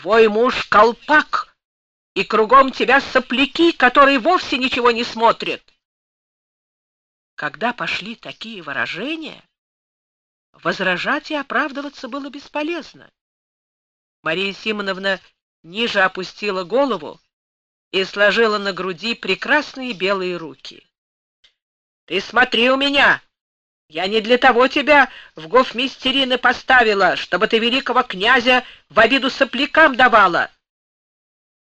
твой муж колпак, и кругом тебя сопляки, которые вовсе ничего не смотрят. Когда пошли такие выражения, возражать и оправдываться было бесполезно. Мария Симоновна ниже опустила голову и сложила на груди прекрасные белые руки. «Ты смотри у меня! Я не для того тебя в гофмистерины поставила, чтобы ты великого князя в обиду соплякам давала.